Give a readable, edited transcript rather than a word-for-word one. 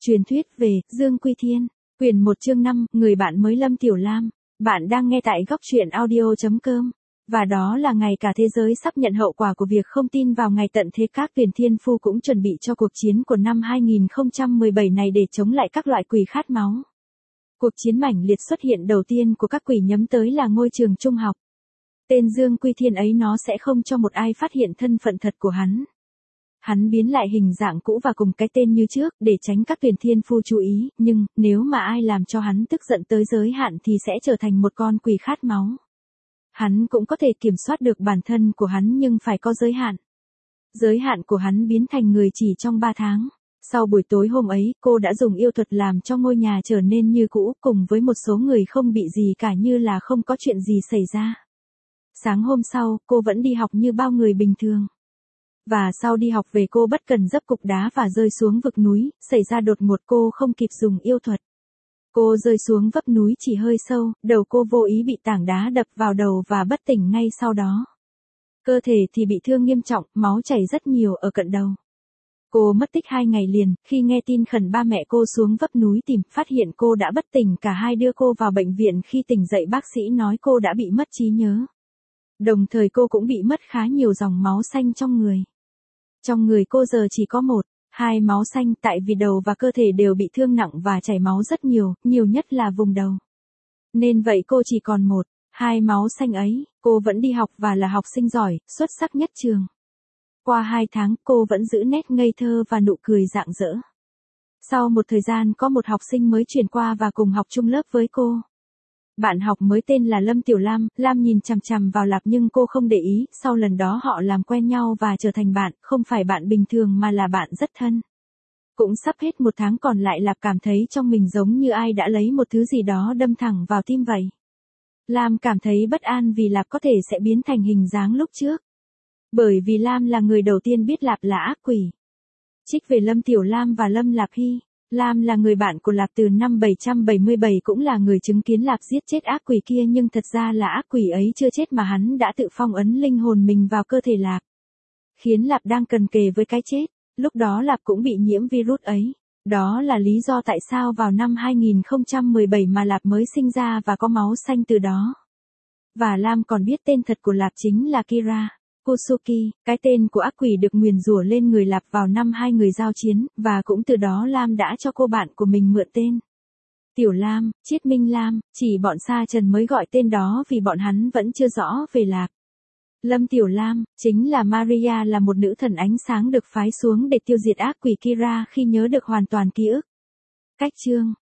Truyền thuyết về Dương Quy Thiên, quyển 1 chương 5, người bạn mới Lâm Tiểu Lam. Bạn đang nghe tại góc truyện audio.com. Và đó là ngày cả thế giới sắp nhận hậu quả của việc không tin vào ngày tận thế. Các tuyển thiên phu cũng chuẩn bị cho cuộc chiến của năm 2017 này để chống lại các loại quỷ khát máu. Cuộc chiến mãnh liệt xuất hiện đầu tiên của các quỷ nhắm tới là ngôi trường trung học. Tên Dương Quy Thiên ấy nó sẽ không cho một ai phát hiện thân phận thật của hắn. Hắn biến lại hình dạng cũ và cùng cái tên như trước để tránh các tuyển thiên phu chú ý, nhưng nếu mà ai làm cho hắn tức giận tới giới hạn thì sẽ trở thành một con quỷ khát máu. Hắn cũng có thể kiểm soát được bản thân của hắn nhưng phải có giới hạn. Giới hạn của hắn biến thành người chỉ trong 3 tháng. Sau buổi tối hôm ấy, cô đã dùng yêu thuật làm cho ngôi nhà trở nên như cũ, cùng với một số người không bị gì cả, như là không có chuyện gì xảy ra. Sáng hôm sau, cô vẫn đi học như bao người bình thường. Và sau đi học về cô bất cần dấp cục đá và rơi xuống vực núi, xảy ra đột ngột, cô không kịp dùng yêu thuật. Cô rơi xuống vấp núi chỉ hơi sâu, đầu cô vô ý bị tảng đá đập vào đầu và bất tỉnh ngay sau đó. Cơ thể thì bị thương nghiêm trọng, máu chảy rất nhiều ở cận đầu. Cô mất tích 2 ngày liền, khi nghe tin khẩn ba mẹ cô xuống vấp núi tìm, phát hiện cô đã bất tỉnh, cả hai đưa cô vào bệnh viện. Khi tỉnh dậy bác sĩ nói cô đã bị mất trí nhớ. Đồng thời cô cũng bị mất khá nhiều dòng máu xanh trong người. Trong người cô giờ chỉ có 1-2 máu xanh, tại vì đầu và cơ thể đều bị thương nặng và chảy máu rất nhiều, nhiều nhất là vùng đầu. Nên vậy cô chỉ còn 1-2 máu xanh ấy. Cô vẫn đi học và là học sinh giỏi, xuất sắc nhất trường. Qua 2 tháng, cô vẫn giữ nét ngây thơ và nụ cười rạng rỡ. Sau một thời gian có một học sinh mới chuyển qua và cùng học chung lớp với cô. Bạn học mới tên là Lâm Tiểu Lam. Lam nhìn chằm chằm vào Lạp nhưng cô không để ý. Sau lần đó họ làm quen nhau và trở thành bạn, không phải bạn bình thường mà là bạn rất thân. Cũng sắp hết 1 tháng còn lại, Lạp cảm thấy trong mình giống như ai đã lấy một thứ gì đó đâm thẳng vào tim vậy. Lam cảm thấy bất an vì Lạp có thể sẽ biến thành hình dáng lúc trước. Bởi vì Lam là người đầu tiên biết Lạp là ác quỷ. Trích về Lâm Tiểu Lam và Lâm Lạp Hy. Lam là người bạn của Lạp từ năm 777, cũng là người chứng kiến Lạp giết chết ác quỷ kia, nhưng thật ra là ác quỷ ấy chưa chết mà hắn đã tự phong ấn linh hồn mình vào cơ thể Lạp. Khiến Lạp đang cần kề với cái chết. Lúc đó Lạp cũng bị nhiễm virus ấy. Đó là lý do tại sao vào năm 2017 mà Lạp mới sinh ra và có máu xanh từ đó. Và Lam còn biết tên thật của Lạp chính là Kira Kusuki, cái tên của ác quỷ được nguyền rủa lên người Lạp vào năm 2 người giao chiến, và cũng từ đó Lam đã cho cô bạn của mình mượn tên Tiểu Lam, Chiết Minh Lam, chỉ bọn Sa Trần mới gọi tên đó vì bọn hắn vẫn chưa rõ về Lạp. Lâm Tiểu Lam, chính là Maria, là một nữ thần ánh sáng được phái xuống để tiêu diệt ác quỷ Kira khi nhớ được hoàn toàn ký ức. Cách chương